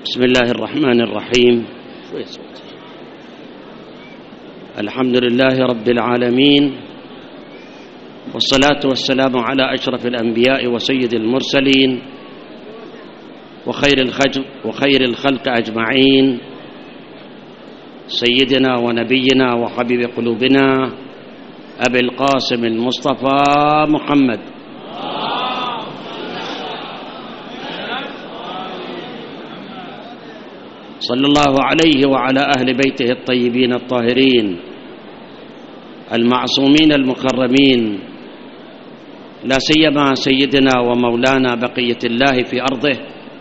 بسم الله الرحمن الرحيم. الحمد لله رب العالمين، والصلاة والسلام على أشرف الأنبياء وسيد المرسلين وخير الخلق أجمعين، سيدنا ونبينا وحبيب قلوبنا أبي القاسم المصطفى محمد صلى الله عليه وعلى أهل بيته الطيبين الطاهرين المعصومين المكرمين، لا سيما سيدنا ومولانا بقية الله في أرضه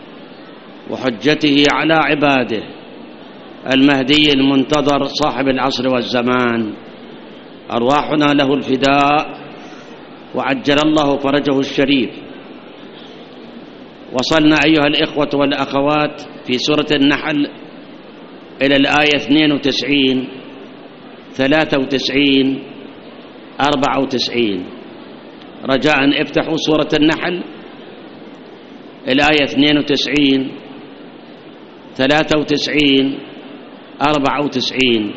وحجته على عباده المهدي المنتظر صاحب العصر والزمان، أرواحنا له الفداء وعجل الله فرجه الشريف. وصلنا أيها الإخوة والأخوات في سورة النحل إلى الآية 92 93 94. رجاء افتحوا سورة النحل الآية 92 93 94.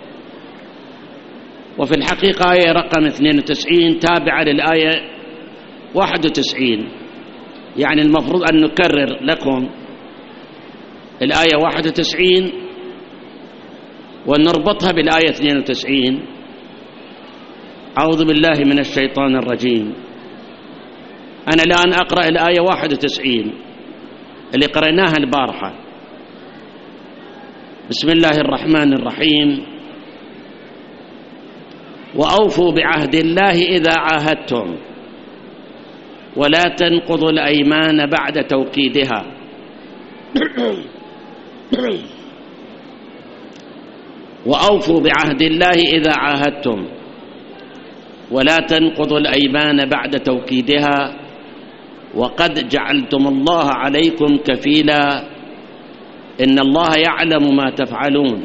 وفي الحقيقة آية رقم 92 تابعة للآية 91، يعني المفروض أن نكرر لكم الآية 91 ونربطها بالآية 92. أعوذ بالله من الشيطان الرجيم. أنا الآن أقرأ الآية 91 اللي قرأناها البارحة. بسم الله الرحمن الرحيم. وأوفوا بعهد الله إذا عاهدتم ولا تنقضوا الأيمان بعد توكيدها وأوفوا بعهد الله إذا عاهدتم ولا تنقضوا الأيمان بعد توكيدها وقد جعلتم الله عليكم كفيلا إن الله يعلم ما تفعلون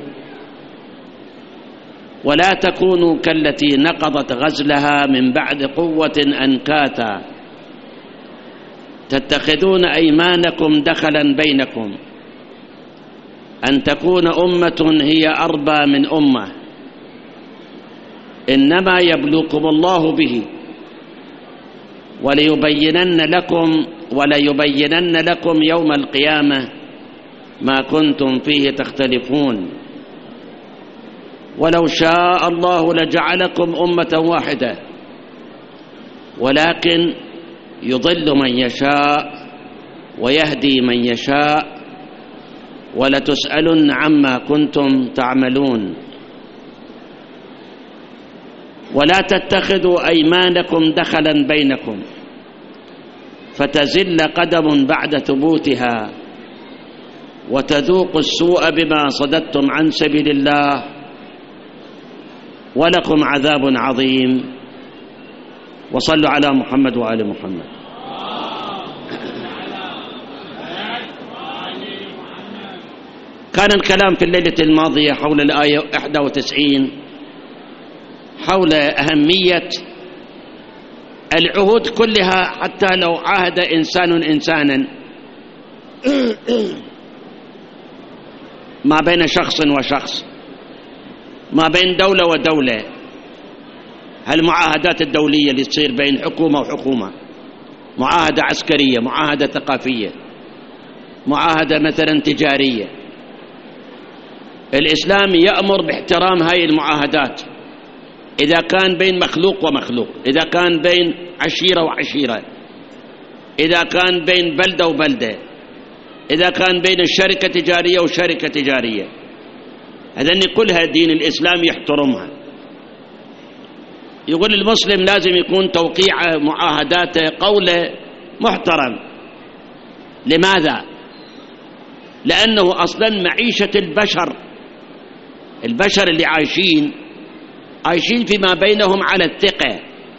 ولا تكونوا كالتي نقضت غزلها من بعد قوة أنكاثا تتخذون أيمانكم دخلا بينكم أن تكون أمة هي أربى من أمة إنما يبلوكم الله به وليبينن لكم يوم القيامة ما كنتم فيه تختلفون ولو شاء الله لجعلكم أمة واحدة ولكن يضل من يشاء ويهدي من يشاء ولتسألن عما كنتم تعملون ولا تتخذوا أيمانكم دخلا بينكم فتزل قدم بعد ثبوتها وتذوقوا السوء بما صددتم عن سبيل الله ولكم عذاب عظيم. وصلوا على محمد وآل محمد. كان الكلام في الليلة الماضية حول الآية 91 حول أهمية العهود كلها، حتى لو عاهد إنسان إنسانا ما بين شخص وشخص، ما بين دولة ودولة، هالمعاهدات الدولية اللي تصير بين حكومة وحكومة، معاهدة عسكرية، معاهدة ثقافية، معاهدة مثلا تجارية، الإسلام يأمر باحترام هاي المعاهدات إذا كان بين مخلوق ومخلوق، إذا كان بين عشيرة وعشيرة، إذا كان بين بلدة وبلدة، إذا كان بين الشركة تجارية وشركة تجارية، هذين كلها دين الإسلام يحترمها. يقول المسلم لازم يكون توقيع معاهداته قوله محترم. لماذا؟ لأنه أصلا معيشة البشر اللي عايشين فيما بينهم على الثقة،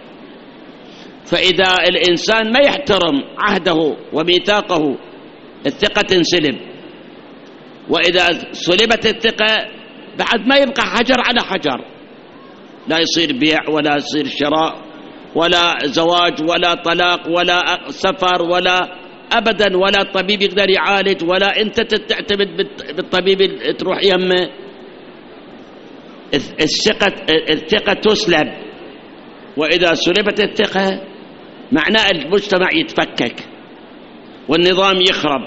فإذا الإنسان ما يحترم عهده وميثاقه الثقة تنسلب، وإذا سلبت الثقة بعد ما يبقى حجر على حجر، لا يصير بيع ولا يصير شراء ولا زواج ولا طلاق ولا سفر ولا أبدا، ولا الطبيب يقدر يعالج، ولا أنت تعتمد بالطبيب تروح يمه. الثقة تسلب، وإذا سلبت الثقة معناه المجتمع يتفكك والنظام يخرب.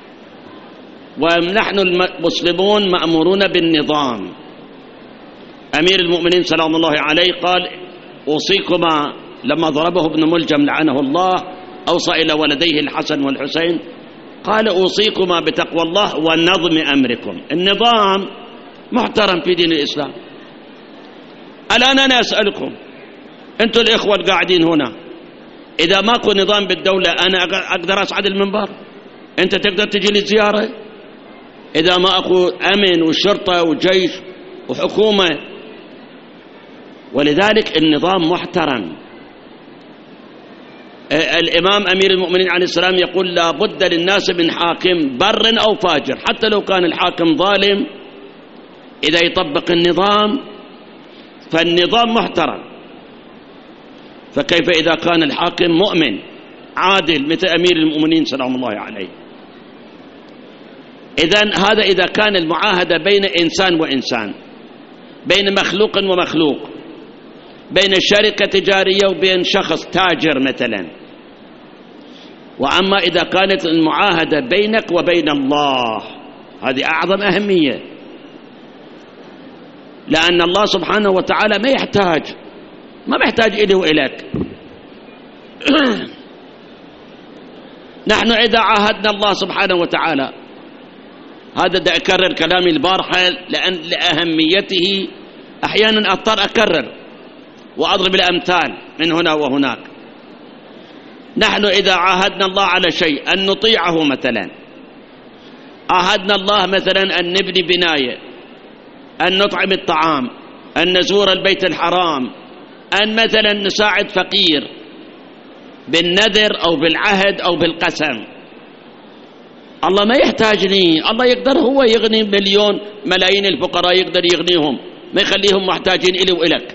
ونحن المسلمون مأمورون بالنظام. أمير المؤمنين سلام الله عليه قال: أوصيكما، لما ضربه ابن ملجم لعنه الله أوصى إلى ولديه الحسن والحسين، قال: أوصيكما بتقوى الله ونظم أمركم. النظام محترم في دين الإسلام. الآن أنا أسألكم، أنتم الإخوة القاعدين هنا، إذا ماكو نظام بالدولة أنا أقدر أصعد المنبر؟ أنت تقدر تجي لي زيارة؟ إذا ما أكو أمن وشرطة وجيش وحكومة. ولذلك النظام محترم. الإمام أمير المؤمنين عليه السلام يقول: لا بد للناس من حاكم بر أو فاجر، حتى لو كان الحاكم ظالم إذا يطبق النظام فالنظام محترم. فكيف إذا كان الحاكم مؤمن عادل مثل أمير المؤمنين سلام الله عليه؟ إذن هذا إذا كان المعاهدة بين إنسان وإنسان، بين مخلوق ومخلوق، بين شركة تجارية وبين شخص تاجر مثلا. وأما إذا كانت المعاهدة بينك وبين الله، هذه أعظم أهمية، لأن الله سبحانه وتعالى ما يحتاج إلي وإليك. نحن إذا عاهدنا الله سبحانه وتعالى، هذا دا أكرر كلامي البارحة لأن لأهميته أحيانا أضطر أكرر وأضرب الأمثال من هنا وهناك. نحن إذا عاهدنا الله على شيء أن نطيعه، مثلا عاهدنا الله مثلا أن نبني بناية، أن نطعم الطعام، أن نزور البيت الحرام، أن مثلا نساعد فقير بالنذر أو بالعهد أو بالقسم. الله ما يحتاجني، الله يقدر هو يغني ملايين الفقراء، يقدر يغنيهم، ما يخليهم محتاجين إلي وإلك.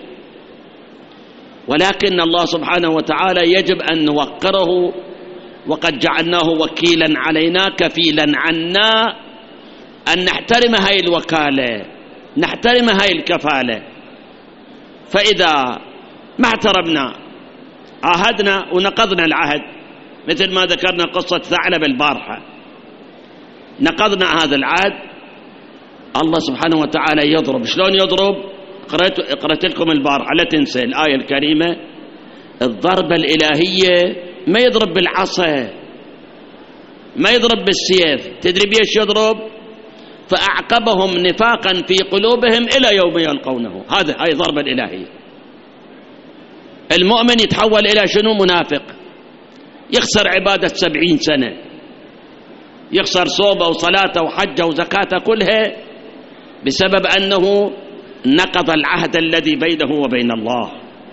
ولكن الله سبحانه وتعالى يجب أن نوقره، وقد جعلناه وكيلا علينا كفيلا عنا، أن نحترم هاي الوكالة، نحترم هاي الكفالة. فإذا ما احترمنا، عاهدنا ونقضنا العهد، مثل ما ذكرنا قصة ثعلب البارحة، نقضنا هذا العهد، الله سبحانه وتعالى يضرب. شلون يضرب؟ قرأت لكم البارحة، لا تنسى الآية الكريمة. الضربة الإلهية ما يضرب بالعصا، ما يضرب بالسيف. تدري بيش يضرب؟ فأعقبهم نفاقا في قلوبهم إلى يوم يلقونه. هاي ضربة الإلهية. المؤمن يتحول إلى شنو؟ منافق، يخسر عبادة 70 سنة، يخسر صوبه وصلاته وحجه وزكاته كلها بسبب أنه نقض العهد الذي بينه وبين الله.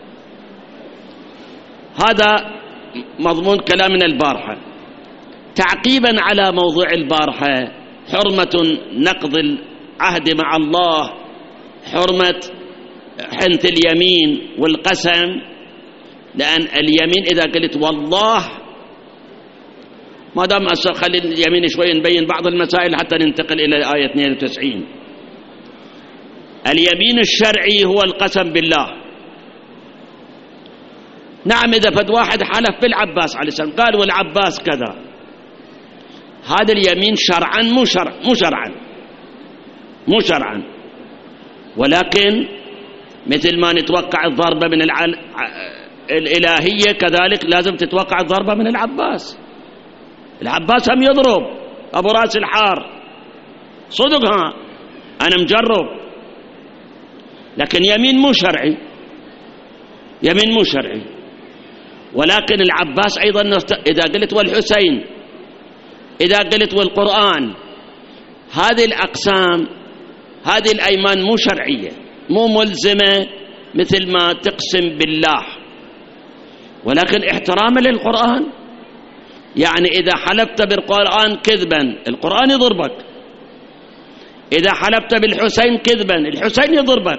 هذا مضمون كلامنا البارحة. تعقيبا على موضوع البارحة، حرمة نقض العهد مع الله، حرمة حنث اليمين والقسم. لأن اليمين إذا قلت والله، ما دام خلي اليمين شوي نبين بعض المسائل حتى ننتقل إلى آية 92. اليمين الشرعي هو القسم بالله. نعم، إذا فد واحد حلف بالعباس عليه السلام قال والعباس كذا، هذا اليمين شرعا مو شرعا، ولكن مثل ما نتوقع الضربة من الإلهية كذلك لازم تتوقع الضربة من العباس. العباس هم يضرب أبو راس الحار صدق، أنا مجرب، لكن يمين مو شرعي. ولكن العباس أيضا إذا قلت والحسين، إذا قلت والقرآن، هذه الأقسام، هذه الأيمان مو شرعية، مو ملزمة مثل ما تقسم بالله، ولكن احتراما للقرآن. يعني إذا حلفت بالقرآن كذبا القرآن يضربك، إذا حلفت بالحسين كذبا الحسين يضربك.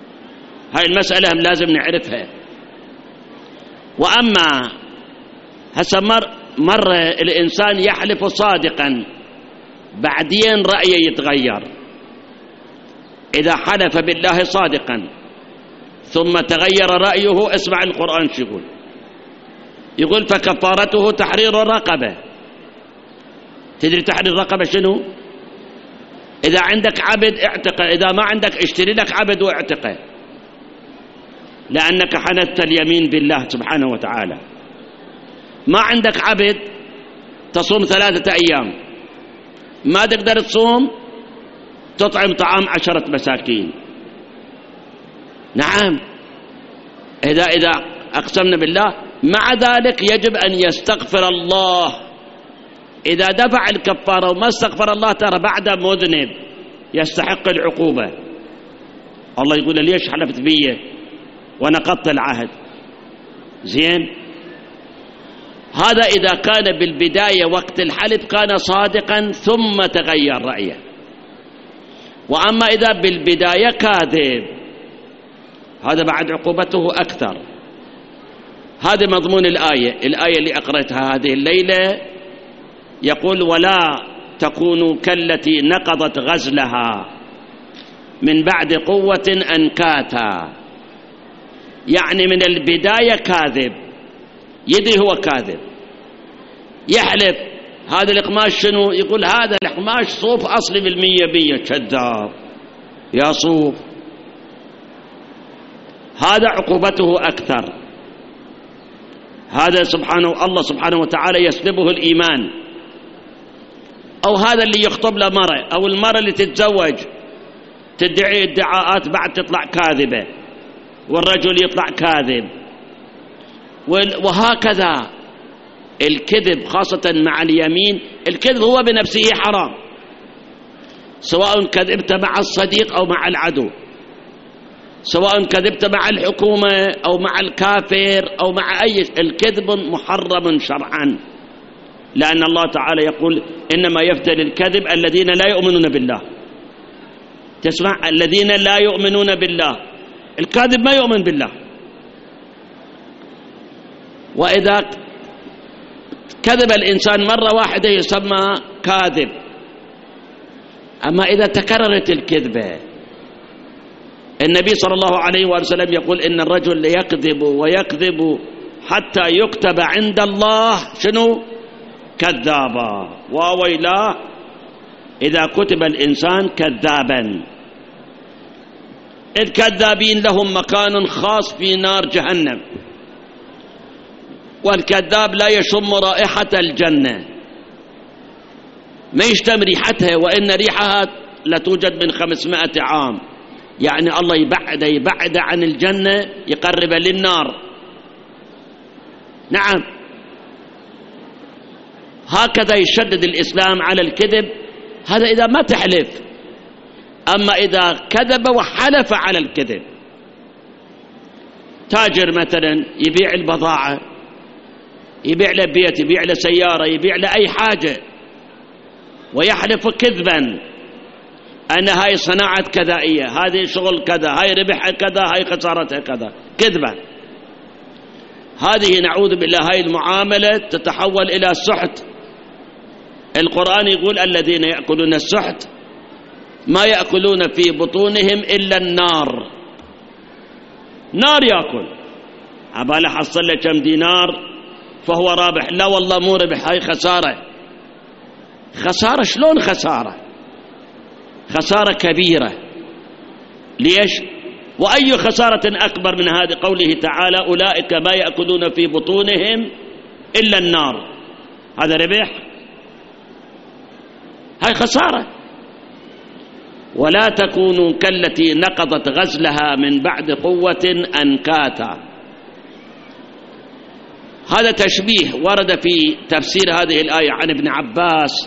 هاي المسألة لازم نعرفها. وأما هسه مرة الإنسان يحلف صادقا بعدين رأيه يتغير. إذا حلف بالله صادقا ثم تغير رأيه، اسمع القرآن شو يقول. يقول فكفارته تحرير رقبة. تدري تحرير رقبة شنو؟ إذا عندك عبد اعتقه، إذا ما عندك اشتري لك عبد واعتقه، لأنك حنثت اليمين بالله سبحانه وتعالى. ما عندك عبد تصوم 3 أيام، ما تقدر تصوم تطعم طعام 10 مساكين. نعم، إذا أقسمنا بالله. مع ذلك يجب أن يستغفر الله. إذا دفع الكفارة وما استغفر الله ترى بعد مذنب يستحق العقوبة. الله يقول ليش حلفت بي ونقضت العهد؟ زين، هذا إذا كان بالبداية وقت الحلف كان صادقا ثم تغير رأيه. وأما إذا بالبداية كاذب هذا بعد عقوبته أكثر. هذا مضمون الآية اللي أقرأتها هذه الليلة. يقول ولا تكونوا كالتي نقضت غزلها من بعد قوة أنكاتا. يعني من البداية كاذب، يدري هو كاذب، يحلف هذا القماش شنو، يقول هذا القماش صوف أصلي بالمية. كذاب يا صوف. هذا عقوبته أكثر. هذا الله سبحانه وتعالى يسلبه الإيمان. أو هذا اللي يخطب له مرة، أو المرة اللي تتزوج تدعي ادعاءات بعد تطلع كاذبة، والرجل يطلع كاذب. وهكذا الكذب خاصة مع اليمين. الكذب هو بنفسه حرام، سواء كذبت مع الصديق أو مع العدو، سواء كذبت مع الحكومة أو مع الكافر أو مع أي. الكذب محرم شرعا، لأن الله تعالى يقول إنما يفتري الكذب الذين لا يؤمنون بالله. تسمع، الذين لا يؤمنون بالله. الكاذب ما يؤمن بالله. وإذا كذب الإنسان مرة واحدة يسمى كاذب. أما إذا تكررت الكذبة، النبي صلى الله عليه وسلم يقول إن الرجل يكذب ويكذب حتى يكتب عند الله شنو؟ كذابا. وويلاه إذا كتب الإنسان كذابا. الكذابين لهم مكان خاص في نار جهنم، والكذاب لا يشم رائحة الجنة، ما يشتم ريحتها، وإن ريحها لتوجد من 500 عام. يعني الله يبعد عن الجنة، يقرب للنار. نعم، هكذا يشدد الإسلام على الكذب. هذا إذا ما تحلف. أما إذا كذب وحلف على الكذب، تاجر مثلا يبيع البضاعة، يبيع له بيت، يبيع له سيارة، يبيع له أي حاجة، ويحلف كذبا أن هاي صناعة كذائية، هذه شغل كذا، هاي ربحها كذا، هاي خسارتها كذا، كذبا. هذه نعوذ بالله هاي المعاملة تتحول إلى سحت. القرآن يقول الذين يأكلون السحت ما يأكلون في بطونهم إلا النار. نار يأكل، عبالة حصل له كم دينار فهو رابح. لا والله مو ربح، هاي خسارة. خسارة شلون خسارة؟ خسارة كبيرة. ليش؟ وأي خسارة أكبر من هذه؟ قوله تعالى أولئك ما يأكلون في بطونهم إلا النار. هذا ربح؟ هاي خسارة. ولا تكونوا كالتي نقضت غزلها من بعد قوة أنكاتا. هذا تشبيه ورد في تفسير هذه الآية عن ابن عباس،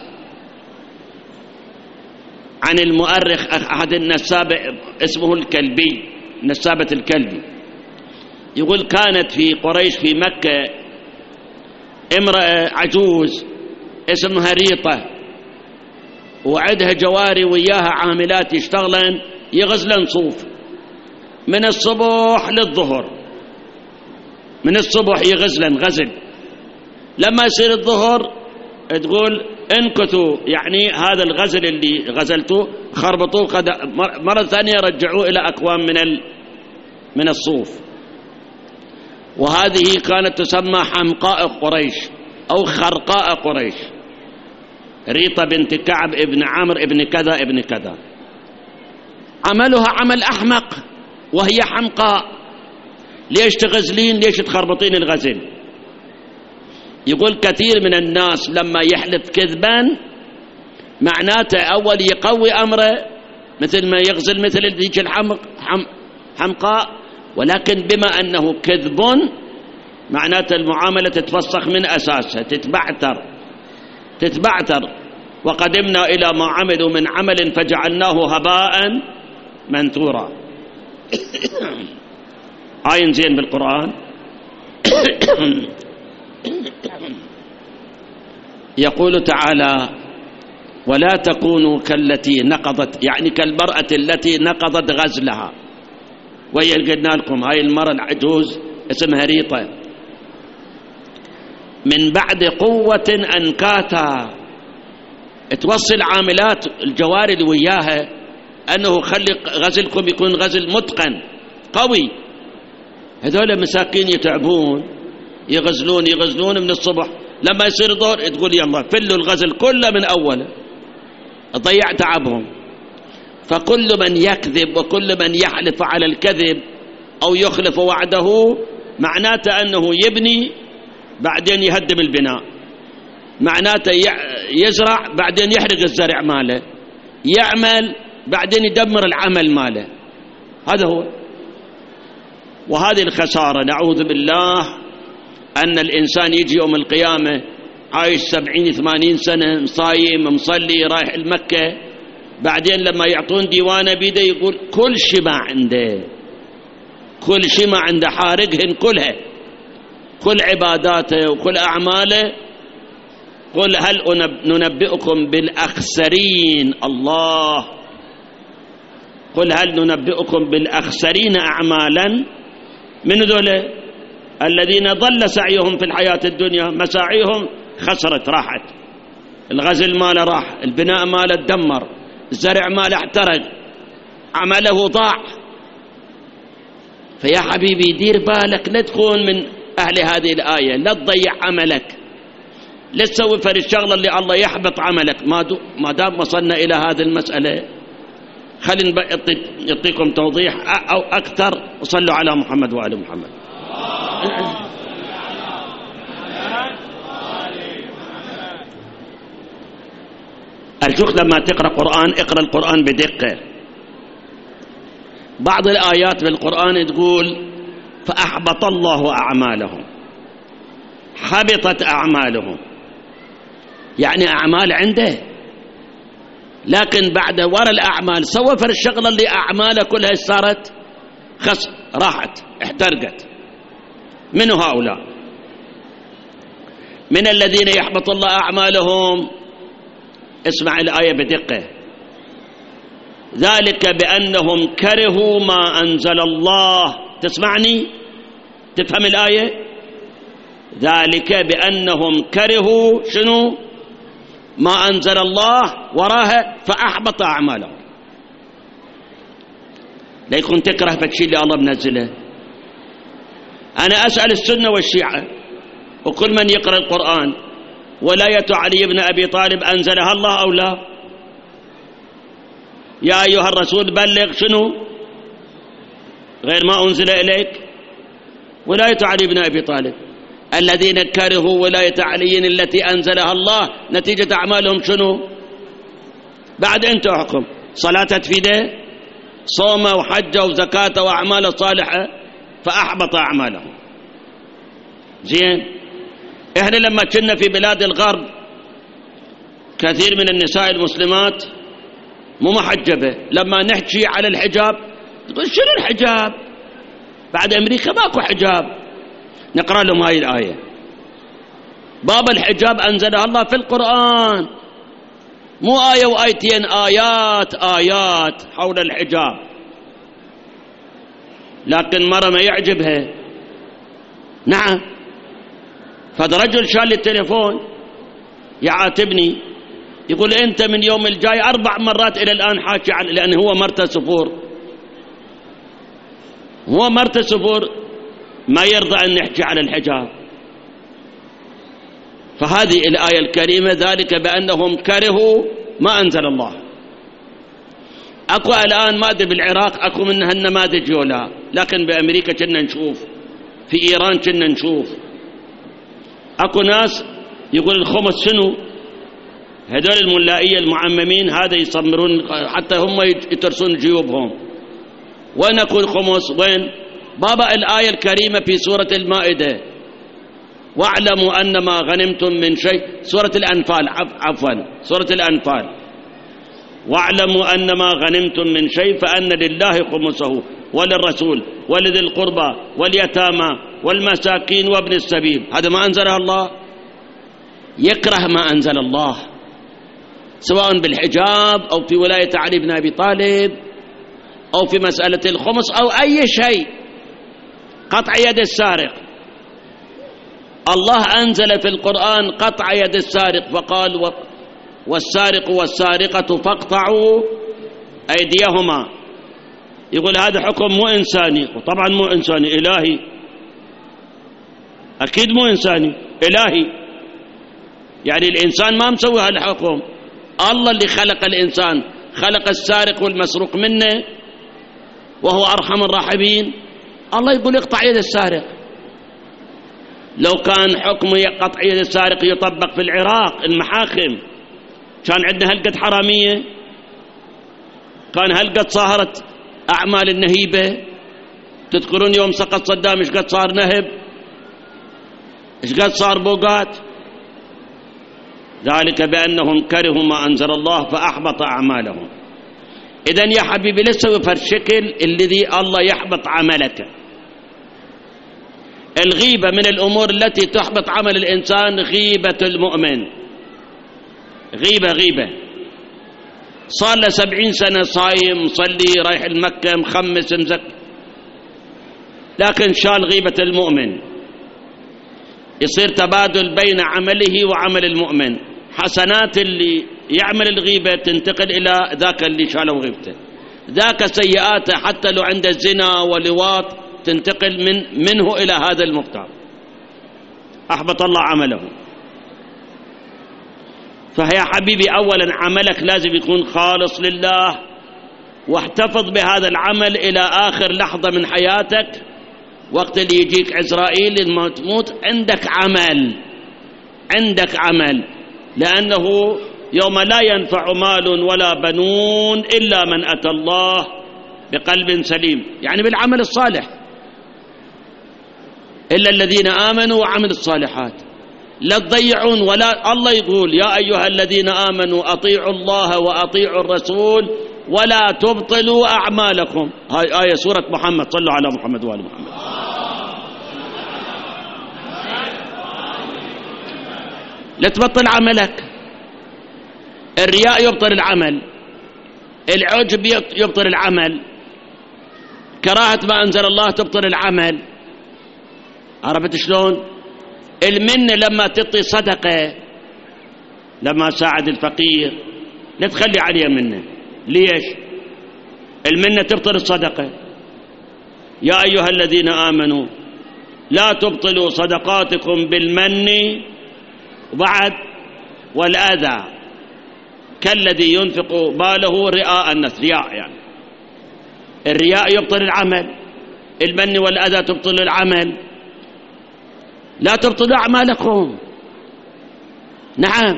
عن المؤرخ أحد النسابة اسمه الكلبي، نسابة الكلبي، يقول كانت في قريش في مكة امرأة عجوز اسمها ريطة، وعدها جواري وياها عاملات يشتغلن يغزلن صوف من الصبح للظهر، من الصبح يغزلن غزل، لما يصير الظهر تقول انكثوا، يعني هذا الغزل اللي غزلتوه خربطوه مرة ثانية رجعوه إلى أكوام من الصوف. وهذه كانت تسمى حمقاء قريش أو خرقاء قريش، ريطة بنت كعب ابن عمرو ابن كذا ابن كذا. عملها عمل أحمق وهي حمقاء. ليش تغزلين؟ ليش تخربطين الغزل؟ يقول كثير من الناس لما يحلف كذبا معناته أول يقوي أمره مثل ما يغزل مثل ذيك حمقاء، ولكن بما أنه كذب معناته المعاملة تتفسخ من أساسها، تتبعتر. وقدمنا إلى ما عملوا من عمل فجعلناه هباء منثورا. آية زين بالقرآن. يقول تعالى ولا تكونوا كالتي نقضت، يعني كالمرأة التي نقضت غزلها. وهي قلنا لكم هاي المرأة العجوز اسمها ريطة، من بعد قوة أنكاثا. توصل عاملات الجواري اللي وياها أنه خلي غزلكم يكون غزل متقن قوي. هذول مساكين يتعبون يغزلون من الصبح، لما يصير الظهر تقول يلا فلوا الغزل كله من أوله، ضيع تعبهم. فكل من يكذب وكل من يحلف على الكذب أو يخلف وعده معناته أنه يبني بعدين يهدم البناء، معناته يزرع بعدين يحرق الزرع ماله، يعمل بعدين يدمر العمل ماله. هذا هو. وهذه الخسارة نعوذ بالله أن الإنسان يجي يوم القيامة عايش 70-80 سنة صايم مصلي رايح المكة، بعدين لما يعطون ديوانه بيده يقول كل شيء ما عنده حارقهن كلها، كل عباداته وكل أعماله. قل هل ننبئكم بالأخسرين، الله قل هل ننبئكم بالأخسرين أعمالا، من ذولا الذين ضل سعيهم في الحياة الدنيا، مساعيهم خسرت راحت، الغزل ماله راح، البناء ماله تدمر، الزرع ماله احترق، عمله ضاع. فيا حبيبي دير بالك لا تكون من أهل هذه الآية، لا تضيع عملك، لا تسوي فرد الشغلة اللي الله يحبط عملك. ما دام وصلنا إلى هذه المسألة خلينا يعطيكم توضيح أو أكثر. وصلوا على محمد وآل محمد. أرجوك لما تقرأ قرآن اقرأ القرآن بدقة. بعض الآيات بالقرآن تقول فأحبط الله أعمالهم، حبطت أعمالهم، يعني أعمال عنده، لكن بعد وراء الأعمال سوى فر الشغلة اللي أعماله كلها صارت راحت احترقت. من هؤلاء؟ من الذين يحبط الله أعمالهم. اسمع الآية بدقة. ذلك بأنهم كرهوا ما أنزل الله. تسمعني؟ تفهم الآية؟ ذلك بأنهم كرهوا شنو؟ ما أنزل الله وراها فأحبط أعمالهم. لا يكون تكره فالشيء اللي الله منزله. أنا أسأل السنة والشيعة وكل من يقرأ القرآن، ولاية علي بن أبي طالب أنزلها الله أو لا؟ يا أيها الرسول بلغ شنو غير ما أنزل إليك. ولاية علي بن أبي طالب الذين كرهوا ولاية علي التي أنزلها الله نتيجة أعمالهم شنو؟ بعد أنت أحكم صلاة تفيده، صوم وحج وزكاة وأعمال صالحة، فأحبط أعمالهم. زين. إحنا لما كنا في بلاد الغرب كثير من النساء المسلمات مو محجبة، لما نحكي على الحجاب تقول شنو الحجاب؟ بعد أمريكا ماكو حجاب. نقرأ لهم هاي الآية. باب الحجاب أنزلها الله في القرآن، مو آية وآيتين، آيات حول الحجاب. لكن مرة ما يعجبها، نعم فهذا رجل شال التليفون يعاتبني، يقول أنت من يوم الجاي 4 مرات إلى الآن حاكي لأن هو مرته سفور، هو مرته سفور ما يرضى أن يحكي على الحجاب. فهذه الآية الكريمة ذلك بأنهم كرهوا ما أنزل الله. أكو الآن ما أدري بالعراق أكو منها النماذج ولا، لكن بأمريكا كنا نشوف، في إيران كنا نشوف أكو ناس يقول الخمس شنو، هذول الملائية المعممين هذا يصمرون حتى هم يترسون جيوبهم. وين أكو الخمس؟ وين بابا الآية الكريمة في سورة المائدة، واعلموا أن ما غنمتم من شيء، سورة الأنفال عفوا سورة الأنفال، واعلموا أن ما غنمتم من شيء فأن لله خمسه وللرسول ولذي القربى واليتامى والمساكين وابن السبيل. هذا ما أنزله الله، يكره ما أنزل الله سواء بالحجاب أو في ولاية علي بن أبي طالب أو في مسألة الخمس أو أي شيء، قطع يد السارق. الله أنزل في القرآن قطع يد السارق فقال والسارق والسارقة فاقطعوا أيديهما. يقول هذا حكم مو إنساني، وطبعا مو إنساني، إلهي، أكيد مو إنساني، إلهي. يعني الإنسان ما مسوي هالحكم، الله اللي خلق الإنسان، خلق السارق والمسروق منه وهو أرحم الراحمين. الله يقول اقطع يد السارق. لو كان حكم قطع يد السارق يطبق في العراق المحاكم كان عندنا هلقد حرامية، كان هلقد صاهرت أعمال النهيبة. تذكرون يوم سقط صدام إيش قد صار نهب، إيش قد صار بوقات. ذلك بأنهم كرهوا ما أنزل الله فأحبط أعمالهم. إذن يا حبيبي لا تسوي فرشكل الذي الله يحبط عملك. الغيبة من الأمور التي تحبط عمل الإنسان، غيبة المؤمن، غيبة صار له 70 سنة صايم مصلي رايح المكة مخمس مزك، لكن شال غيبة المؤمن. يصير تبادل بين عمله وعمل المؤمن، حسنات اللي يعمل الغيبة تنتقل إلى ذاك اللي شالوا غيبته، ذاك سيئاته حتى لو عنده زنا ولواط تنتقل منه إلى هذا المختار، أحبط الله عمله. فيا حبيبي أولا عملك لازم يكون خالص لله، واحتفظ بهذا العمل إلى آخر لحظة من حياتك. وقت اللي يجيك عزرائيل لما تموت عندك عمل، لأنه يوم لا ينفع مال ولا بنون إلا من أتى الله بقلب سليم، يعني بالعمل الصالح، إلا الذين آمنوا وعملوا الصالحات. لا تضيعون، ولا الله يقول يا أيها الذين آمنوا أطيعوا الله وأطيعوا الرسول ولا تبطلوا أعمالكم. هاي آية سورة محمد، صلوا على محمد وآل محمد. لا تبطل عملك. الرياء يبطل العمل، العجب يبطل العمل، كراهة ما أنزل الله تبطل العمل. عرفت شلون؟ المنة لما تعطي صدقة، لما ساعد الفقير لا تخلي عليه منة. ليش؟ المنة تبطل الصدقة. يا أيها الذين آمنوا لا تبطلوا صدقاتكم بالمن وبعد والأذى كالذي ينفق باله رئاء الناس. رياء يعني الرياء يبطل العمل، المن والأذى تبطل العمل. لا تبطلوا أعمالكم. نعم،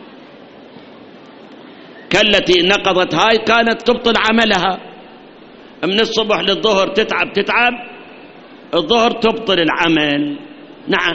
كالتي نقضت، هاي كانت تبطل عملها من الصبح للظهر، تتعب الظهر تبطل العمل. نعم.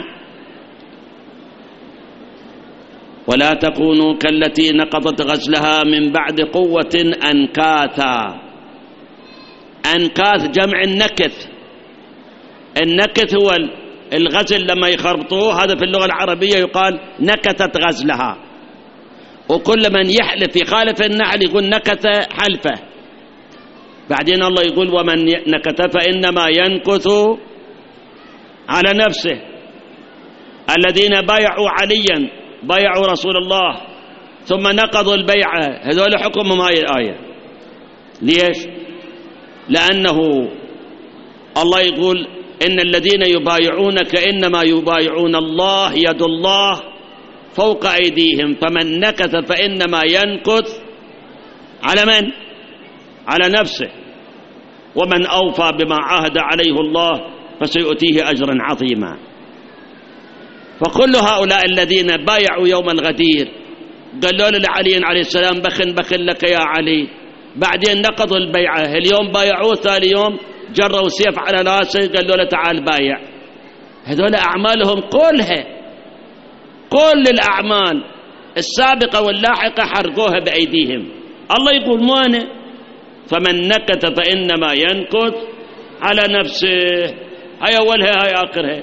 ولا تكونوا كالتي نقضت غزلها من بعد قوة أنكاثا. أنكاث جمع النكث. النكث هو الغزل لما يخربطوه، هذا في اللغة العربية يقال نكثت غزلها. وكل من يحلف يخالف النحل يقول نكث حلفه. بعدين الله يقول ومن نكث فإنما ينكث على نفسه. الذين بايعوا عليا بايعوا رسول الله ثم نقضوا البيعة، هذول حكمهم هاي الآية. ليش؟ لأنه الله يقول إن الذين يبايعونك إنما يبايعون الله يد الله فوق أيديهم فمن نكث فإنما ينكث على من؟ على نفسه، ومن أوفى بما عاهد عليه الله فسيؤتيه أجرا عظيما. فكل هؤلاء الذين بايعوا يوم الغدير قالوا لعلي عليه السلام بخن لك يا علي، بعدين نقضوا البيعة، اليوم بايعوه، ثاني يوم جروا سيف على راسه قالوا له تعال بايع. هذول أعمالهم كلها، كل الأعمال السابقة واللاحقة حرقوها بأيديهم. الله يقول مو أنا، فمن نكث فإنما ينكث على نفسه. هاي أولها هاي آخرها.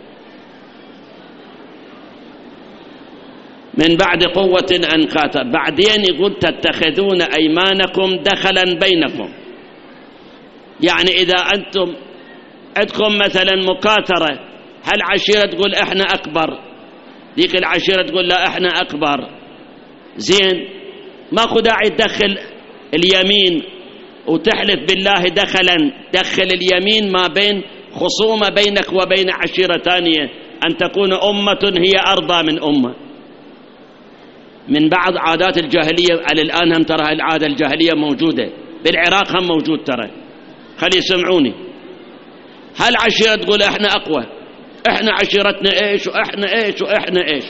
من بعد قوة أنكاثا، بعدين يقول تتخذون أيمانكم دخلا بينكم. يعني إذا أنتم عندكم مثلا مكاثرة، هل عشيرة تقول إحنا أكبر، ذيك العشيرة تقول لا إحنا أكبر، زين ماكو داعي تدخل اليمين وتحلف بالله دخلا، دخل اليمين ما بين خصومة بينك وبين عشيرة ثانية، أن تكون أمة هي أرضى من أمة. من بعض عادات الجاهلية على الآن هم ترى العادة الجاهلية موجودة بالعراق، هم موجود ترى، خلي يسمعوني. هل عشيرة تقول احنا اقوى، احنا عشيرتنا ايش واحنا ايش واحنا ايش.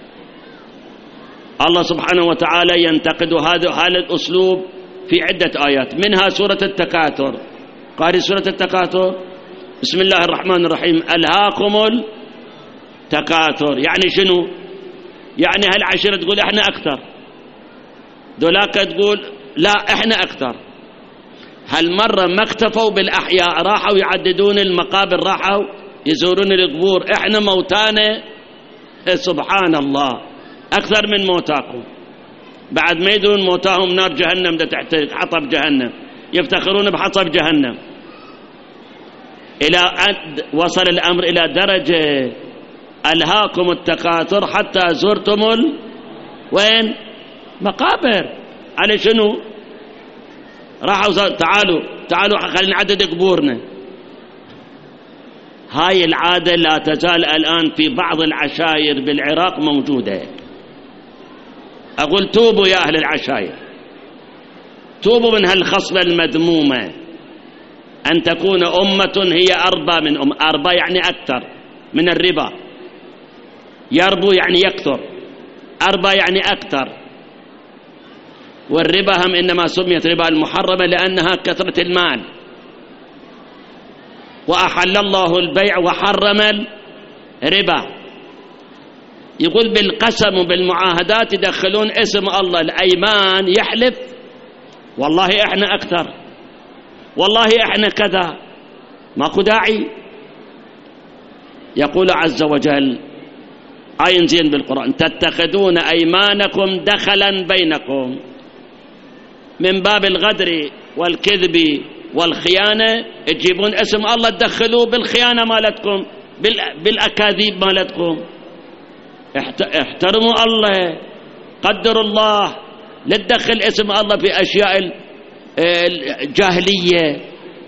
الله سبحانه وتعالى ينتقد هذا الاسلوب في عدة آيات، منها سورة التكاثر. قارئ سورة التكاثر، بسم الله الرحمن الرحيم، ألهاكم التكاثر. يعني شنو؟ يعني هل عشيرة تقول احنا اكثر، دولاك تقول لا احنا اكثر. هالمرة ما اكتفوا بالأحياء، راحوا يعددون المقابر، راحوا يزورون القبور، احنا موتانا سبحان الله أكثر من موتاكم. بعد ما يدرون موتاهم نار جهنم ده تحت حطب جهنم، يفتخرون بحطب جهنم. إلى أن وصل الأمر إلى درجة ألهاكم التكاثر حتى زرتم وين؟ مقابر. على شنو؟ راحوا تعالوا خلينا نعدد قبورنا. هاي العادة لا تزال الآن في بعض العشائر بالعراق موجودة. أقول توبوا يا أهل العشائر، توبوا من هالخصلة المذمومة، أن تكون أمة هي أربى من أمة. أربى يعني أكثر من الربا، يربو يعني يكثر، أربى يعني أكثر. والربا هم إنما سميت ربا المحرمة لأنها كثرة المال، وأحل الله البيع وحرم الربا. يقول بالقسم وبالمعاهدات يدخلون اسم الله، الأيمان يحلف والله إحنا أكثر، والله إحنا كذا، ماكو داعي. يقول عز وجل آية زين بالقرآن، تتخذون أيمانكم دخلا بينكم، من باب الغدر والكذب والخيانة تجيبون اسم الله تدخلوه بالخيانة مالتكم، بالأكاذيب مالتكم. احترموا الله، قدروا الله، لا تدخل اسم الله في أشياء الجاهلية.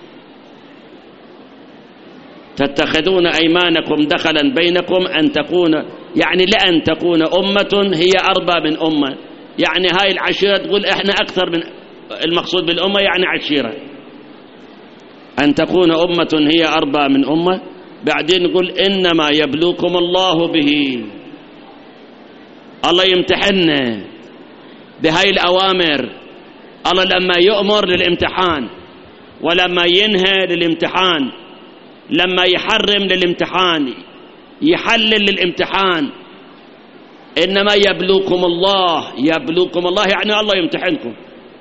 تتخذون أيمانكم دخلا بينكم أن تكون، يعني لأن تكون أمة هي أربى من أمة. يعني هاي العشيرة تقول إحنا أكثر من، المقصود بالأمة يعني عشيرة. أن تكون أمة هي أربى من أمة. بعدين يقول إنما يبلوكم الله به، الله يمتحننا بهاي الأوامر. الله لما يؤمر للامتحان، ولما ينهى للامتحان، لما يحرم للامتحان، يحلل للامتحان. إنما يبلوكم الله، يبلوكم الله يعني الله يمتحنكم.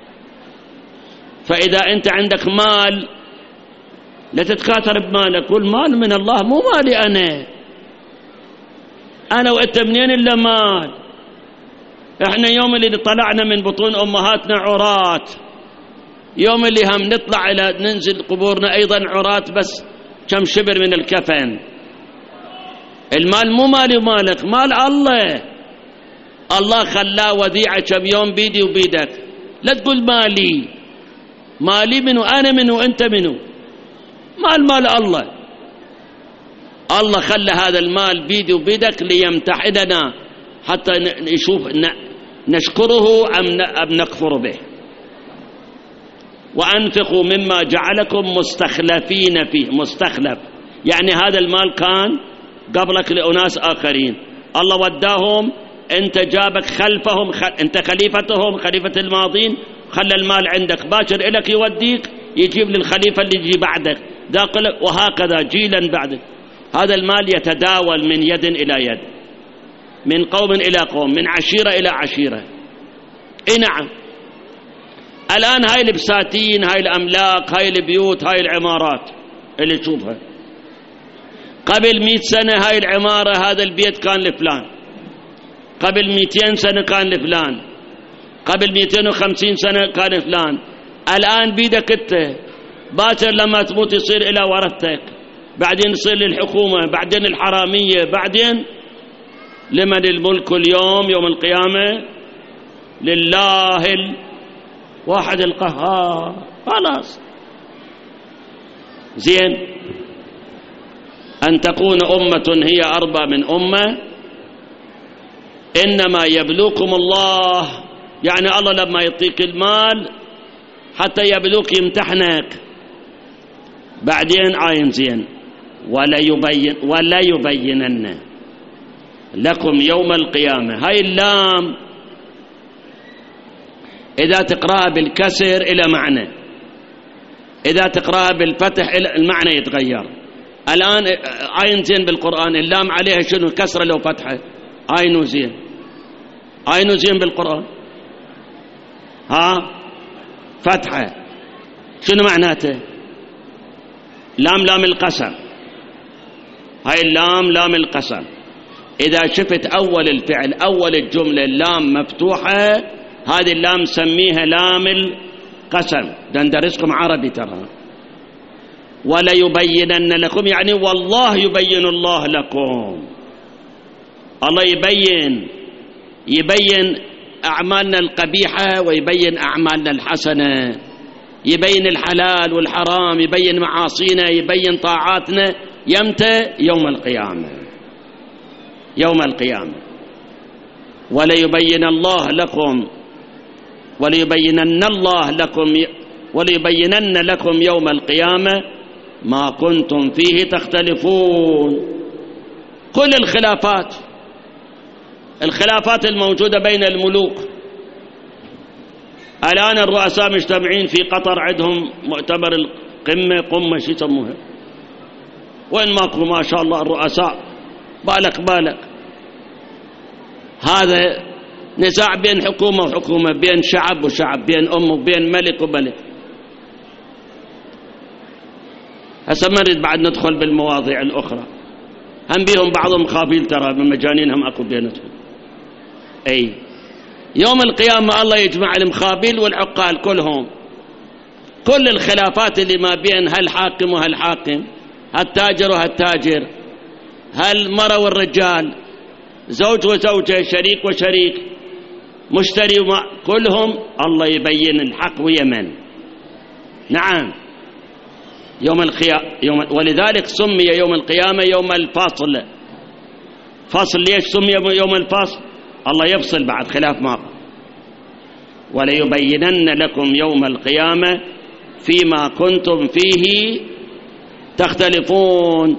فإذا أنت عندك مال لا تتكاثر بمالك، قل مال من الله مو مالي أنا وأنت منين إلا مال. إحنا يوم اللي طلعنا من بطون أمهاتنا عرات، يوم اللي هم نطلع إلى ننزل قبورنا أيضا عرات، بس كم شبر من الكفن. المال مو مالي ومالك، مال الله. الله خلاه وديعة كم يوم بيدي وبيدك. لا تقول مالي، مالي منو؟ أنا منو؟ أنت منو؟ مال الله. الله خلى هذا المال بيدي وبيدك ليمتحننا حتى نشوف نشكره أم نكفر به. وأنفقوا مما جعلكم مستخلفين فيه. مستخلف يعني هذا المال كان قبلك لأناس آخرين، الله وداهم، أنت جابك خلفهم، أنت خليفتهم، خليفة الماضين، خلى المال عندك، باكر إلك يوديك يجيب للخليفة اللي يجي بعدك، وهكذا جيلا بعدك. هذا المال يتداول من يد إلى يد، من قوم إلى قوم، من عشيرة إلى عشيرة. نعم. الآن هاي البساتين، هاي الأملاك، هاي البيوت، هاي العمارات اللي تشوفها، قبل 100 سنة هاي العمارة، هذا البيت كان لفلان، قبل 200 سنة كان لفلان، قبل 250 سنة كان لفلان. الآن بيدك انت، باكر لما تموت يصير إلى ورثتك، بعدين يصير للحكومة، بعدين الحرامية، بعدين لمن الملك اليوم يوم القيامة؟ لله الواحد القهار. خلاص. زين. أن تكون أمة هي أربى من أمة، إنما يبلوكم الله، يعني الله لما يعطيك المال حتى يبلوك، يمتحنك. بعدين عاين زين، ولا يبينن لكم يوم القيامة. هاي اللام إذا تقرأها بالكسر إلى معنى، إذا تقرأها بالفتح المعنى يتغير. الآن عين زين بالقرآن اللام عليها شنو؟ كسرة لو فتحة. عينو زين، عينو زين بالقرآن، ها فتحة، شنو معناته؟ لام القسم. هاي اللام لام القسم. إذا شفت أول الفعل أول الجملة اللام مفتوحة، هذه اللام سميها لام القسم. دندرسكم عربي ترى. ولا يبينن لكم يعني والله يبين الله لكم. الله يبين أعمالنا القبيحة ويبين أعمالنا الحسنة، يبين الحلال والحرام، يبين معاصينا، يبين طاعاتنا. يمتى؟ يوم القيامة. يوم القيامة. وليبين الله لكم، وليبينن الله لكم، وليبينن لكم يوم القيامة ما كنتم فيه تختلفون. كل الخلافات الموجودة بين الملوك. الآن الرؤساء مجتمعين في قطر، عندهم مؤتمر القمة شو يسموها، وين ماكو ما شاء الله الرؤساء بالك. هذا نزاع بين حكومة وحكومة، بين شعب وشعب، بين وبين ملك وملك. هسه ما نريد بعد ندخل بالمواضيع الأخرى، هم بيهم بعضهم خابيل ترى، من مجانينهم أكو بينتهم. أي يوم القيامة الله يجمع المخابيل والعقال كلهم، كل الخلافات اللي ما بين هالحاكم وهالحاكم، هالتاجر وهالتاجر، هالمرأة والرجال، زوج وزوجة، شريك وشريك، مشتري كلهم الله يبين الحق ويمن. نعم. يوم القيامة. ولذلك سمي يوم القيامة يوم الفصل. فصل ليش سمي يوم الفصل؟ الله يفصل بعد خلاف ما. وليبينن لكم يوم القيامة فيما كنتم فيه تختلفون.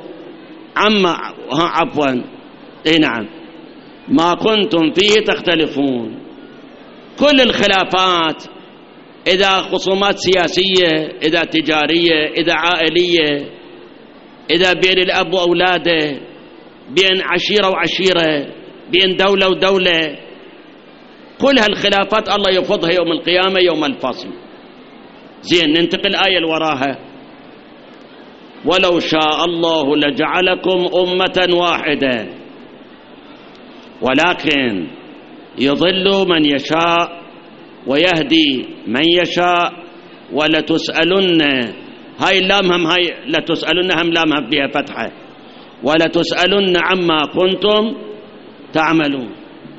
عفوا. نعم. ما كنتم فيه تختلفون. كل الخلافات، إذا خصومات سياسية، إذا تجارية، إذا عائلية، إذا بين الأب وأولاده، بين عشيرة وعشيرة، بين دولة ودولة، كل هالخلافات الله يفضها يوم القيامة يوم الفصل. زين. ننتقل الآية اللي وراها. ولو شاء الله لجعلكم أمة واحدة ولكن يضل من يشاء ويهدي من يشاء ولتسألن. هاي اللام هم هاي لتسألن هم لام بها فتحة. ولتسألن عما كنتم تعملون.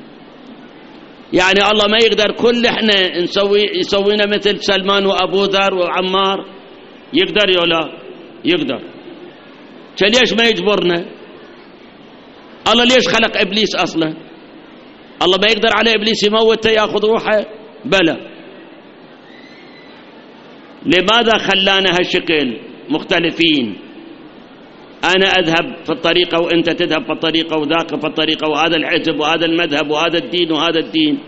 يعني الله ما يقدر كل احنا يسوينا مثل سلمان وأبو ذر وعمار؟ يقدر يولا يقدر. ليش ما يجبرنا؟ الله ليش خلق إبليس أصلا؟ الله ما يقدر على إبليس يموته يأخذ روحه؟ بلى. لماذا خلانا هالشكل مختلفين؟ أنا أذهب في الطريقة وأنت تذهب في الطريقة وذاك في الطريقة، وهذا الحزب وهذا المذهب وهذا الدين وهذا الدين.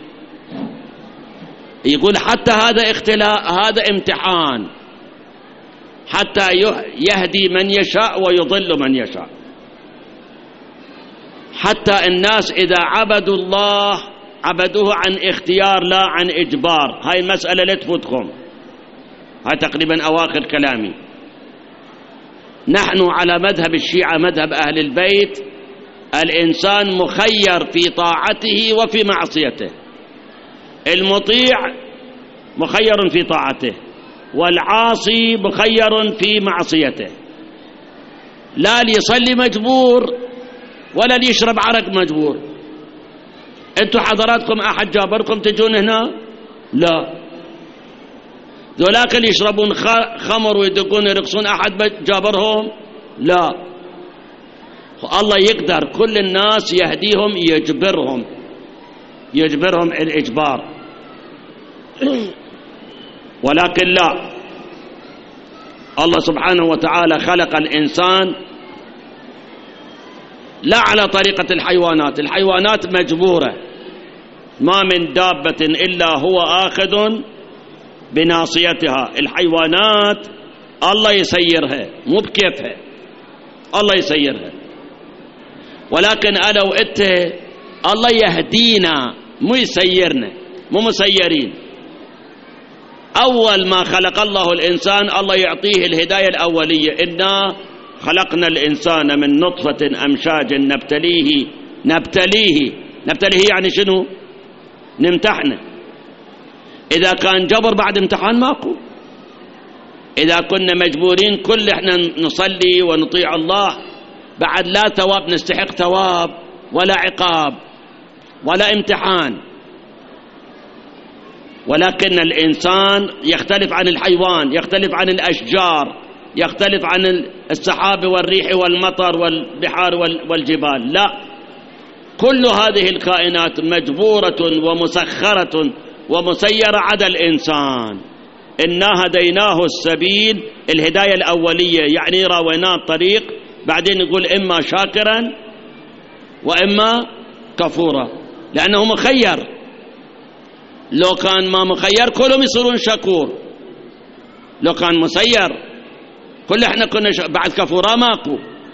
يقول حتى هذا اختلاء، هذا امتحان، حتى يهدي من يشاء ويضل من يشاء. حتى الناس إذا عبدوا الله عبدوه عن اختيار لا عن إجبار. هاي المسألة لا تفوتكم، هاي تقريبا أواخر كلامي. نحن على مذهب الشيعة، مذهب أهل البيت، الإنسان مخير في طاعته وفي معصيته. المطيع مخير في طاعته، والعاصي مخير في معصيته. لا ليصلي مجبور ولا ليشرب عرق مجبور. انتم حضراتكم أحد جابركم تجون هنا؟ لا. ذولاك اللي يشربون خمر ويدقون يرقصون أحد جابرهم؟ لا. الله يقدر كل الناس يهديهم، يجبرهم الإجبار، ولكن لا. الله سبحانه وتعالى خلق الإنسان لا على طريقة الحيوانات. الحيوانات مجبورة، ما من دابة إلا هو آخذ بناصيتها. الحيوانات الله يسيرها، مو بكيفها، الله يسيرها. ولكن أنا وإنت الله يهدينا، مو يسيرنا، مو مسيرين. أول ما خلق الله الإنسان الله يعطيه الهداية الأولية. إنا خلقنا الإنسان من نطفة أمشاج نبتليه يعني شنو؟ نمتحنه. إذا كان جبر بعد امتحان ماكو. إذا كنا مجبورين كل احنا نصلي ونطيع الله، بعد لا ثواب نستحق ثواب ولا عقاب ولا امتحان. ولكن الإنسان يختلف عن الحيوان، يختلف عن الأشجار، يختلف عن السحاب والريح والمطر والبحار والجبال. لا، كل هذه الكائنات مجبورة ومسخرة ومسيرة عدا الإنسان. إنا هديناه السبيل، الهداية الأولية، يعني راويناه الطريق، بعدين يقول إما شاكرا وإما كفورا، لأنه مخير. لو كان ما مخير كلهم يصيرون شكور. لو كان مسير كل احنا كنا بعد كفورا ماكو.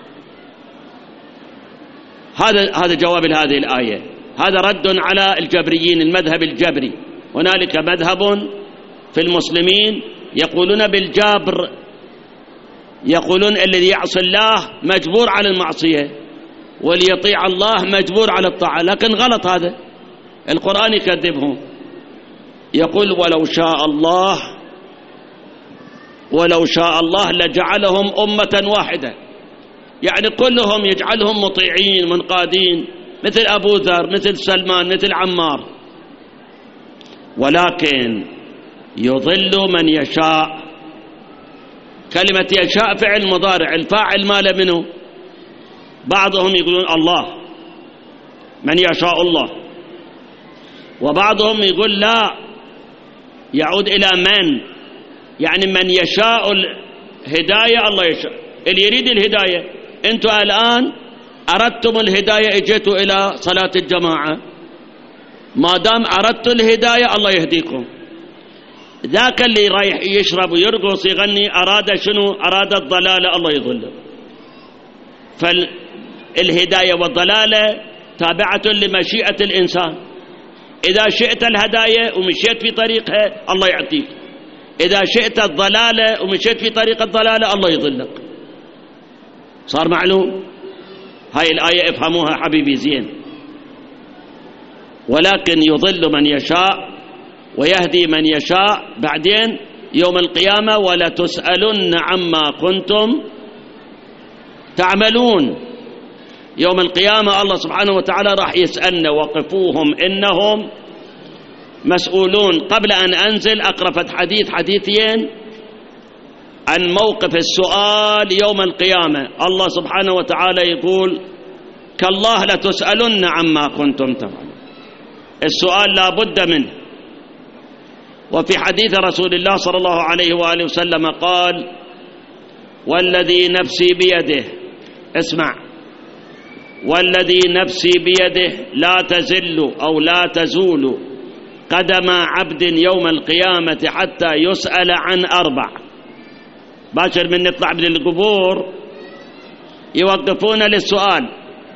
هذا جواب لهذه الآية. هذا رد على الجبريين، المذهب الجبري. هنالك مذهب في المسلمين يقولون بالجبر، يقولون الذي يعصي الله مجبور على المعصية، واللي يطيع الله مجبور على الطاعة. لكن غلط هذا، القرآن يكذبهم. يقول ولو شاء الله لجعلهم أمة واحدة، يعني كلهم يجعلهم مطيعين منقادين، مثل أبو ذر، مثل سلمان، مثل عمار. ولكن يضل من يشاء. كلمة يشاء فعل مضارع، الفاعل ماله منه؟ بعضهم يقولون الله، من يشاء الله. وبعضهم يقول لا، يعود إلى من، يعني من يشاء الهداية الله يشاء. اللي يريد الهداية، أنتم الآن أردتم الهداية اجيتوا إلى صلاة الجماعة، ما دام أردتوا الهداية الله يهديكم. ذاك اللي رايح يشرب ويرقص يغني أراد شنو؟ أراد الضلالة، الله يضله. فالهداية والضلالة تابعة لمشيئة الإنسان. إذا شئت الهداية ومشيت في طريقها الله يعطيك، إذا شئت الضلالة ومشيت في طريق الضلالة الله يضلك. صار معلوم؟ هاي الآية افهموها حبيبي زين. ولكن يضل من يشاء ويهدي من يشاء. بعدين يوم القيامة ولتسألن عما كنتم تعملون. يوم القيامة الله سبحانه وتعالى راح يسألنا وقفوهم إنهم مسؤولون. قبل أن أنزل أقرأ حديثين عن موقف السؤال يوم القيامة. الله سبحانه وتعالى يقول كالله لتسألن عما كنتم تفعلون. السؤال لا بد منه. وفي حديث رسول الله صلى الله عليه وآله وسلم قال والذي نفسي بيده، اسمع، والذي نفسي بيده لا تزل أو لا تزول قدم عبد يوم القيامة حتى يسأل عن 4. باشر من نطلع من القبور يوقفون للسؤال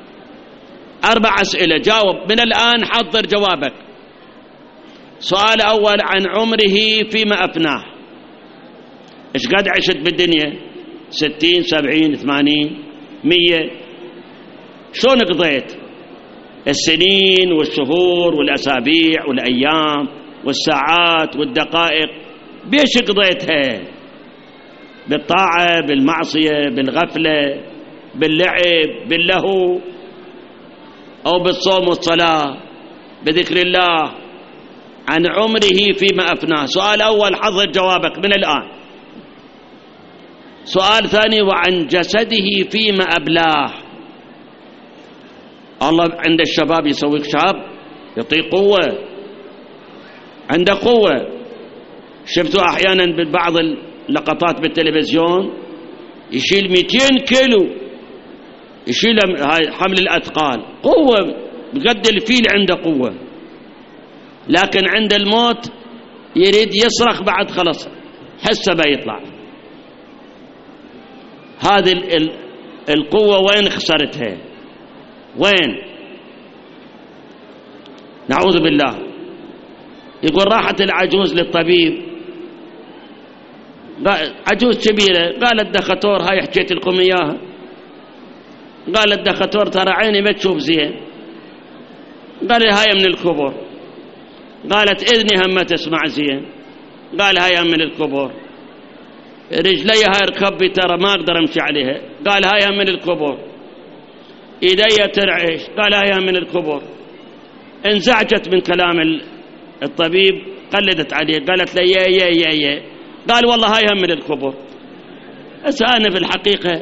4 أسئلة، جاوب من الآن، حضر جوابك. سؤال أول عن عمره فيما أفناه، إيش قد عشت بالدنيا؟ 60 70 80 100؟ شلون قضيت السنين والشهور والأسابيع والأيام والساعات والدقائق؟ بيش قضيتها؟ بالطاعة، بالمعصية، بالغفلة، باللعب، باللهو، أو بالصوم والصلاة، بذكر الله؟ عن عمره فيما أفناه. سؤال أول حضر جوابك من الآن. سؤال ثاني وعن جسده فيما أبلاه. الله عند الشباب يسويك شاب يعطيه قوة، عنده قوة. شفتوا أحيانا ببعض اللقطات بالتلفزيون يشيل 200 كيلو، يشيل حمل الأثقال، قوة بقد الفيل، عنده قوة. لكن عند الموت يريد يصرخ بعد خلص حسه بيطلع. هذه القوة وين خسرتها؟ وين؟ نعوذ بالله. يقول راحت العجوز للطبيب، عجوز كبيرة، قالت دكتور هاي حكيت لكم إياها، قالت دكتور ترى عيني ما تشوف زين. قال هاي من الكبر. قالت إذني هم ما تسمع زين. قال هاي من الكبر. رجلي هاي ركبي ترى ما أقدر أمشي عليها. قال هاي من الكبر. إيدي ترعش. قال هاي من الكبر. انزعجت من كلام الطبيب، قلدت عليه، قالت له يا قال والله هاي من الكبر. أنا في الحقيقة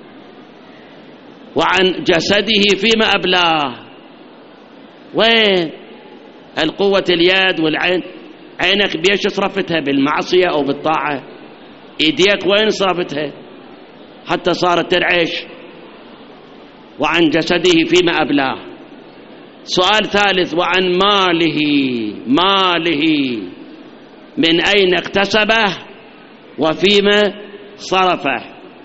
وعن جسده فيما أبلاه. وين القوة؟ اليد والعين. عينك بيش صرفتها؟ بالمعصية أو بالطاعة؟ إيديك وين صرفتها حتى صارت ترعش؟ وعن جسده فيما أبلاه. سؤال ثالث وعن ماله من أين اكتسبه وفيما صرفه.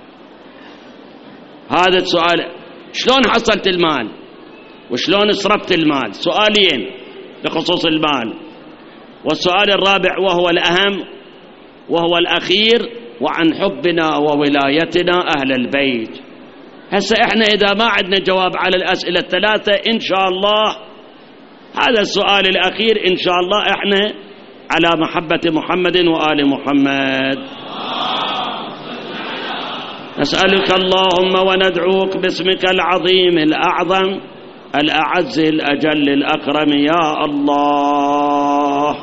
هذا السؤال، شلون حصلت المال وشلون صرفت المال؟ سؤالين بخصوص المال. والسؤال الرابع وهو الأهم وهو الأخير وعن حبنا وولايتنا أهل البيت. هسه إحنا إذا ما عندنا جواب على الأسئلة الثلاثة إن شاء الله هذا السؤال الأخير إن شاء الله إحنا على محبة محمد وآل محمد. نسألك اللهم وندعوك باسمك العظيم الأعظم الأعز الأجل الأكرم يا الله.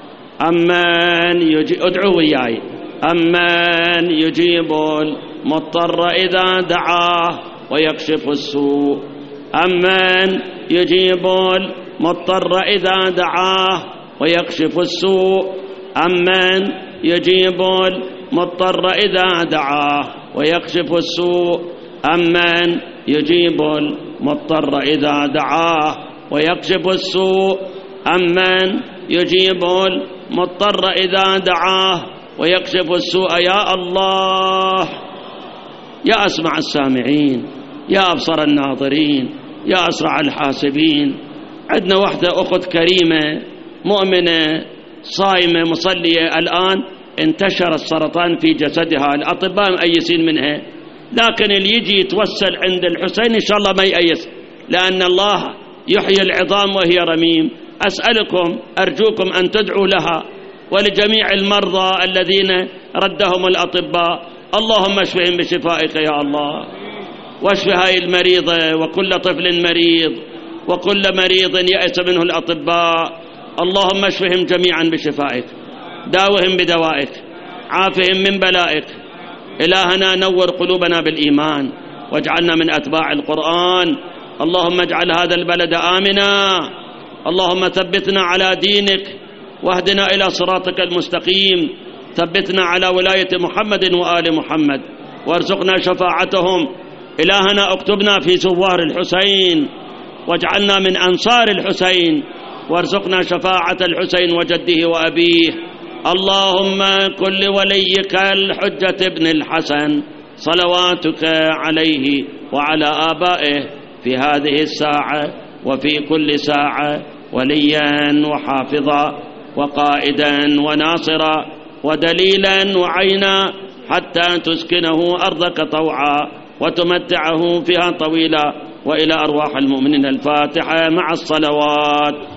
ادعوا وياي. أمن يجيب المضطر إذا دعاه ويكشف السوء. أمن يجيب المضطر إذا دعاه ويكشف السوء. أمن يجيب المضطر إذا دعاه ويكشف السوء. أمن يجيب المضطر إذا دعاه ويكشف السوء. أمن يجيب المضطر إذا دعاه ويكشف السوء. يا الله، يا أسمع السامعين، يا أبصر الناظرين، يا أسرع الحاسبين. عندنا واحدة أخت كريمة مؤمنة صائمة مصلية، الآن انتشر السرطان في جسدها، الأطباء مأيسين منها، لكن اللي يجي يتوسل عند الحسين إن شاء الله ما يأيس، لأن الله يحيي العظام وهي رميم. أسألكم أرجوكم أن تدعوا لها ولجميع المرضى الذين ردهم الأطباء، اللهم اشفهم بشفائك يا الله. واشف هاي المريضة وكل طفل مريض وكل مريض يأس منه الأطباء. اللهم اشفهم جميعا بشفائك، داوهم بدوائك، عافهم من بلائك. إلهنا نور قلوبنا بالإيمان واجعلنا من أتباع القرآن. اللهم اجعل هذا البلد آمنا، اللهم ثبتنا على دينك واهدنا إلى صراطك المستقيم، ثبتنا على ولاية محمد وآل محمد وارزقنا شفاعتهم. إلهنا اكتبنا في زوار الحسين واجعلنا من أنصار الحسين وارزقنا شفاعة الحسين وجده وأبيه. اللهم كن لوليك الحجة ابن الحسن صلواتك عليه وعلى آبائه في هذه الساعة وفي كل ساعة وليا وحافظا وقائدا وناصرا ودليلا وعينا، حتى تسكنه أرضك طوعا وتمتعه فيها طويلا. وإلى أرواح المؤمنين الفاتحة مع الصلوات.